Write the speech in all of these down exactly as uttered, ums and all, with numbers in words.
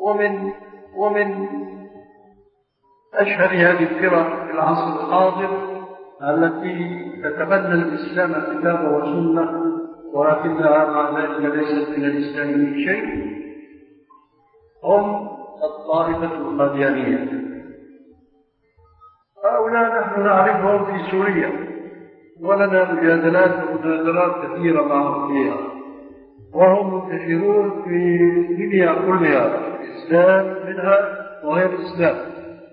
ومن ومن أشهر هذه الفرق في العصر الحاضر التي تتبنى الإسلام كتابا وسنة ولكنها مع ذلك ليست من الإسلام من شيء، هم الطائفة القاديانية. هؤلاء نحن نعرفهم في سوريا ولنا مجادلات ومناظرات كثيرة معهم فيها، وهم منتشرون في الدنيا كلها، الإسلام منها وغير الإسلام.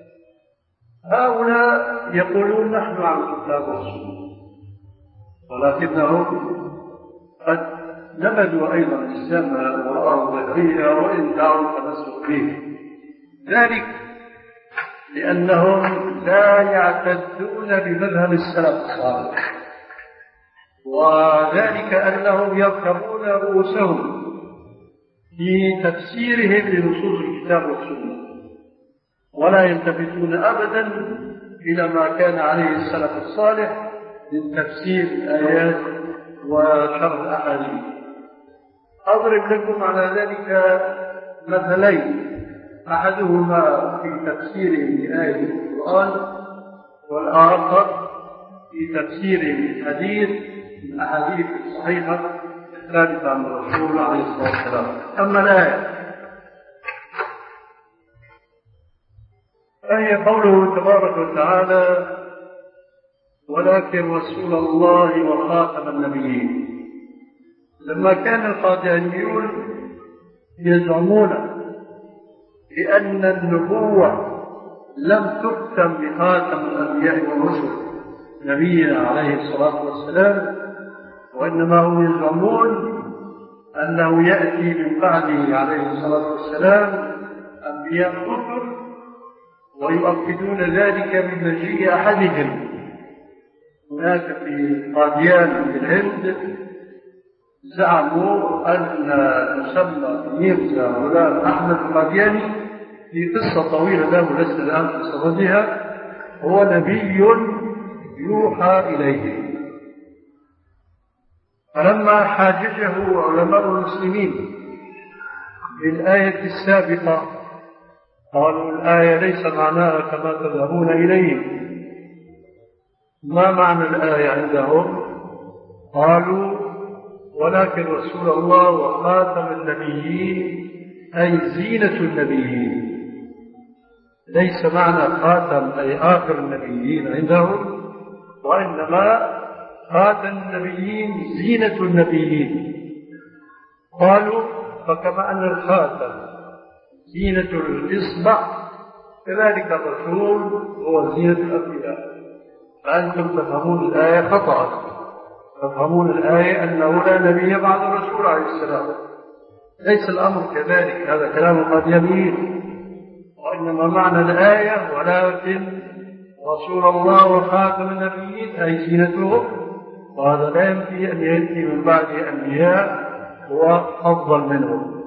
هؤلاء يقولون نحن على الكتاب والسنة، ولكنهم قد نبذوا أيضا الإسلام وراء ظهرها وإن دعوا التمسك به، ذلك لأنهم لا يعتدون بمذهب السلف الصالح، وذلك أنهم يركبون رؤوسهم في تفسيرهم لنصوص الكتاب والسنة، ولا يلتفتون أبدا إلى ما كان عليه السلف الصالح من تفسير الآيات وشرح الأحاديث. أضرب لكم على ذلك مثلين، أحدهما في تفسيره لآية القرآن، والآخر في تفسيره للحديث من الأحاديث الصحيحة الثابتة عن الرسول عليه الصلاة والسلام. أما الآية فهي قوله تبارك وتعالى: ولكن رسول الله وخاتم النبيين. لما كان القاديانيون يزعمون بأن النبوة لم تختم بخاتم الأنبياء والرسل نبينا عليه الصلاة والسلام، وإنما هم يزعمون أنه يأتي من بعده عليه الصلاة والسلام أنبياء كثر، ويؤكدون ذلك بمجيء أحدهم. هناك في قاديان في الهند زعموا أن مسمى ميرزا غلام أحمد القادياني في قصة طويلة له لست الآن في صددها، هو نبي يوحى إليه. فلما حاججه علماء المسلمين بالآية السابقة قالوا الآية ليس معناها كما تذهبون إليه. ما معنى الآية عندهم؟ قالوا ولكن رسول الله وخاتم النبيين أي زينة النبيين، ليس معنى خاتم أي آخر النبيين عندهم، وإنما خاتم النبيين زينة النبيين. قالوا فكما أن الخاتم زينة الإصبع كذلك الرسول هو زينة الأنبياء. فأنتم تفهمون الآية خطأ، تفهمون الآية أنه لا نبي بعد الرسول عليه السلام. ليس الأمر كذلك، هذا كلام القاديانيين، وإنما معنى الآية ولكن رسول الله وخاتم النبيين أي زينتهم، وهذا لا ينفي أن يأتي من بعد أنبياء هو أفضل منهم.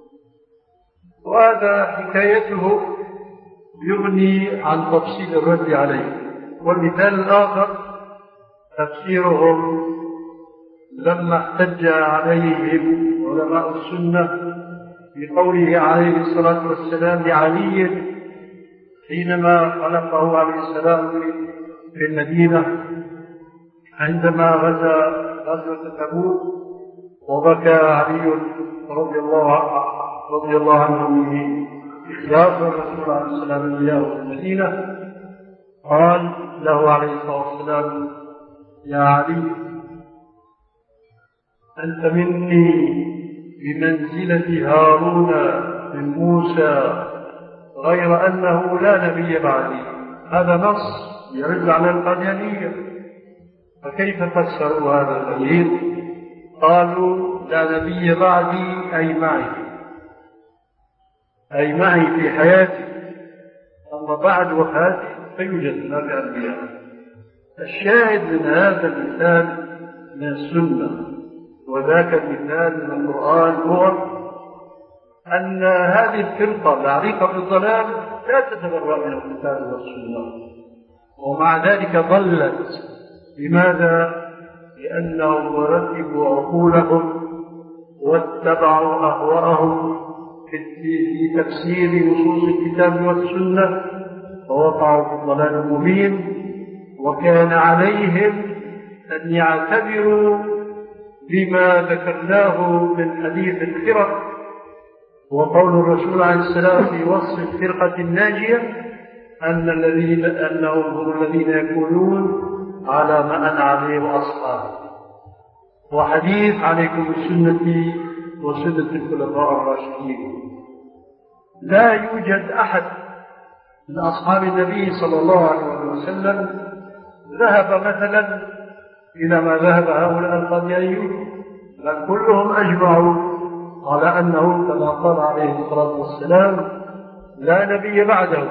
وهذا حكايته يغني عن تفصيل الرد عليه. والمثال الآخر تفسيرهم لما احتج عليهم علماء السنة بقوله عليه الصلاة والسلام لعلي حينما خلقه عليه السلام في المدينة عندما غزا غزوة تبوك، وبكى علي رضي الله رضي الله عنه من إخلاص الرسول عليه السلام إياه في المدينة، قال له عليه الصلاة والسلام: يا علي أنت مني بمنزلة هارون من موسى، غير أنه لا نبي بعدي. هذا نص يرد على القاديانية، فكيف فسروا هذا الحديث؟ قالوا لا نبي بعدي أي معي، أي معي في حياتي، أما بعد وفاتي فيوجد هناك أنبياء. الشاهد من هذا المثال من السنة وذاك المثال من القرآن هو أن هذه الفرقة العريقة في الضلال لا تتبرأ من الكتاب والسنة، ومع ذلك ضلت. لماذا؟ لأنهم رتبوا عقولهم واتبعوا أهواءهم في تفسير نصوص الكتاب والسنة فوقعوا في الضلال المبين، وكان عليهم أن يعتبروا بما ذكرناه من حديث الفرق وقول الرسول عليه السلام في وصف الفرقة الناجية أن الذين أنهم هم الذين يكونون على ما أنا عليه أصحابي، وحديث عليكم بسنتي وسنة الخلفاء الراشدين. لا يوجد أحد من أصحاب النبي صلى الله عليه وسلم ذهب مثلا إلى ما ذهب هؤلاء القاديانيون، بل كلهم أجمعوا على أنه كما قال عليه الصلاة والسلام لا نبي بعده.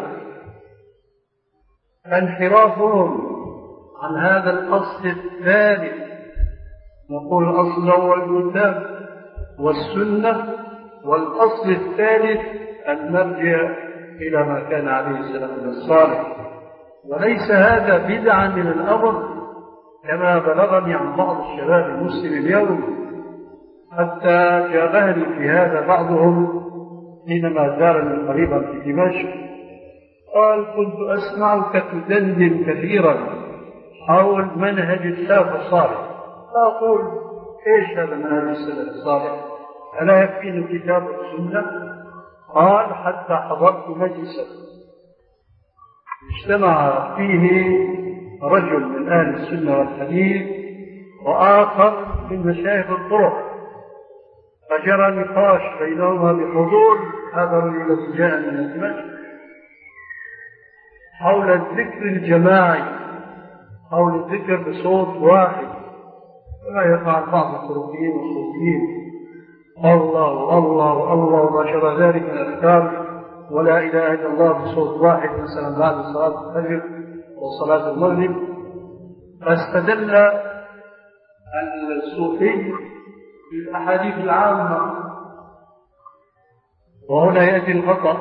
انحرافهم عن هذا الأصل الثالث، نقول الأصل الأول الكتاب والسنة، والأصل الثالث أن نرجع إلى ما كان عليه السلام الصالح، وليس هذا بدعا من الأمر كما بلغني عن بعض الشباب المسلم اليوم، حتى جابهني في هذا بعضهم حينما زارني قريبا في دمشق، قال كنت أسمعك تدندن كثيرا حول منهج السلف الصالح، فأقول إيش هذا منهج السلف الصالح؟ ألا يكفيني كتاب السنة؟ قال حتى حضرت مجلسا اجتمع فيه رجل من أهل السنة والحديث وآخر من مشايخ الطرق، فجرى نقاش بينهما بحضور هذا الرجل الذي جاء من دمشق حول الذكر الجماعي، حول الذكر بصوت واحد كما يفعل بعض الطرقيين والصوفيين، الله الله الله ما شابه ذلك من الأذكار، ولا إله إلا الله بصوت واحد مثلا بعد صلاة الفجر وصلاة المغرب. فاستدل الصوفي بالأحاديث العامة، وهنا يأتي الخطأ.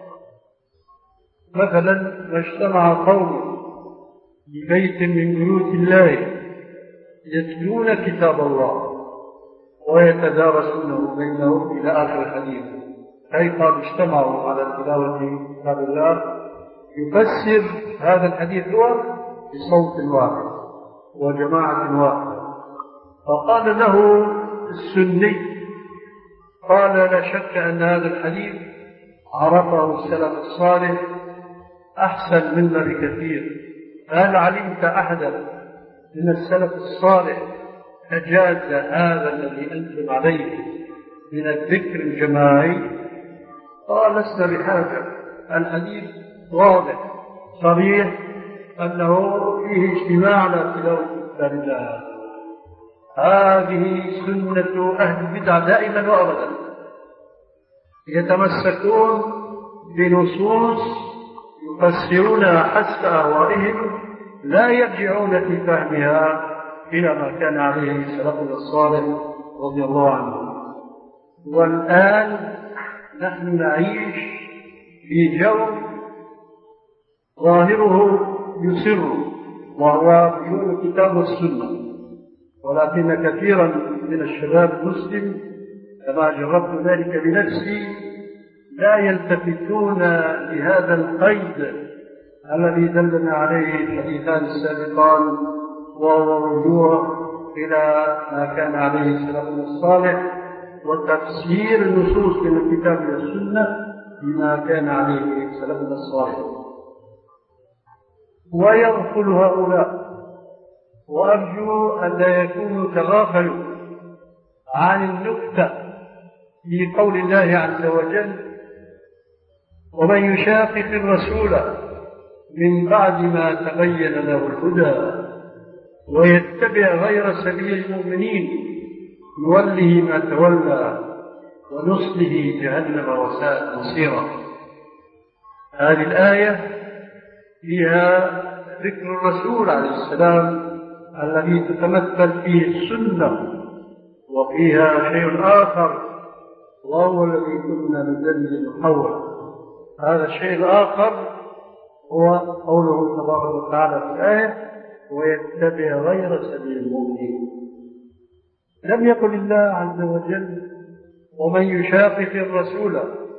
مثلا ما اجتمع قوم في بيت من بيوت الله يتلون كتاب الله ويتدارسونه بينهم إلى آخر الحديث، أي قد اجتمعوا على تلاوة كتاب الله يفسر هذا الحديث هو بصوت واحد وجماعة واحدة. فقال له السني، قال لا شك أن هذا الحديث عرفه السلف الصالح أحسن منا بكثير، هل علمت أحدا من السلف الصالح أجاز هذا الذي أنتم عليه من الذكر الجماعي؟ قال لسنا بحاجة، الحديث واضح صريح أنه فيه اجتماع على تلاوة كتاب الله. هذه سنة أهل البدع دائما وأبدا، يتمسكون بنصوص يفسرونها حسب أهوائهم، لا يرجعون في فهمها إلى ما كان عليه سلفنا الصالح رضي الله عنه. والآن نحن نعيش في جو ظاهره يسر، وهو بدون الكتاب والسنة، ولكن كثيرا من الشباب المسلم كما جربت ذلك بنفسي لا يلتفتون لهذا القيد الذي دلنا عليه الحديثان السابقان، وهو الرجوع إلى ما كان عليه سلفنا الصالح وتفسير النصوص من الكتاب والسنة بما كان عليه سلفنا الصالح. ويغفل هؤلاء، وأرجو أن لا يكونوا تغافلوا عن النكتة في قول الله عز وجل: ومن يشاقق الرسول من بعد ما تبين له الهدى ويتبع غير سبيل المؤمنين نوله ما تولى ونصله جهنم وساءت مصيرا. هذه الآية فيها ذكر الرسول عليه السلام الذي تتمثل فيه السنة، وفيها شيء آخر وهو الذي كنا ندلل حوله. هذا الشيء الآخر هو قوله تبارك وتعالى في الآية: ويتبع غير سبيل المؤمنين. لم يقل الله عز وجل: ومن يشاقق الرسول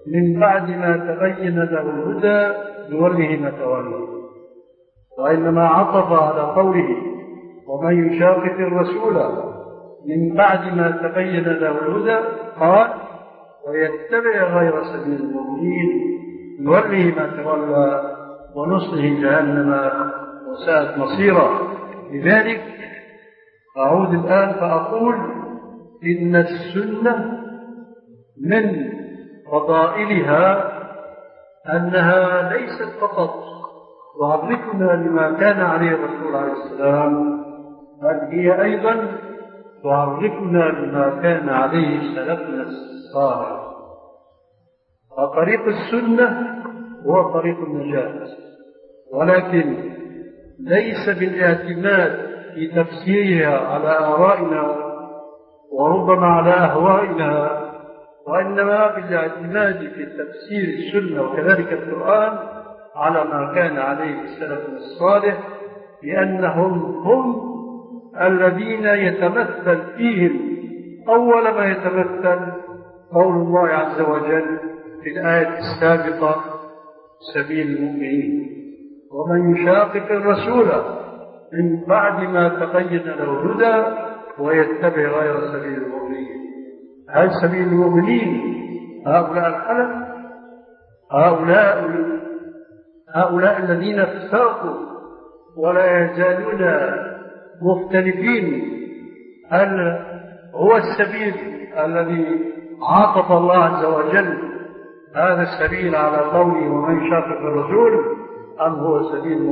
من بعد ما تبين له الهدى نوله ما تولى، وإنما عطف على قوله ومن يشاقق الرسول من بعد ما تبين له الهدى قال ويتبع غير سبيل المؤمنين نوله ما تولى ونصله جهنم وساءت مصيرا. لذلك أعود الآن فأقول إن السنة من فضائلها أنها ليست فقط تعرفنا بما كان عليه الرسول عليه السلام، بل هي أيضا تعرفنا بما كان عليه سلفنا الصالح. فطريق السنة هو طريق النجاة، ولكن ليس بالاعتماد في تفسيرها على آرائنا وربما على أهوائنا، وإنما بالاعتماد في تفسير السنة وكذلك القرآن على ما كان عليه السلف الصالح، لأنهم هم الذين يتمثل فيهم أول ما يتمثل قول الله عز وجل في الآية السابقة سبيل المؤمنين ومن يشاقق الرسول من بعد ما تبين له الهدى ويتبع غير سبيل المؤمنين. هل سبيل المؤمنين هؤلاء الخلف؟ هؤلاء هؤلاء الذين افترقوا ولا يزالون مختلفين؟ هل هو السبيل الذي عاطف الله عز وجل هذا السبيل على قوله ومن يشاقق الرسول، أم هو سبيل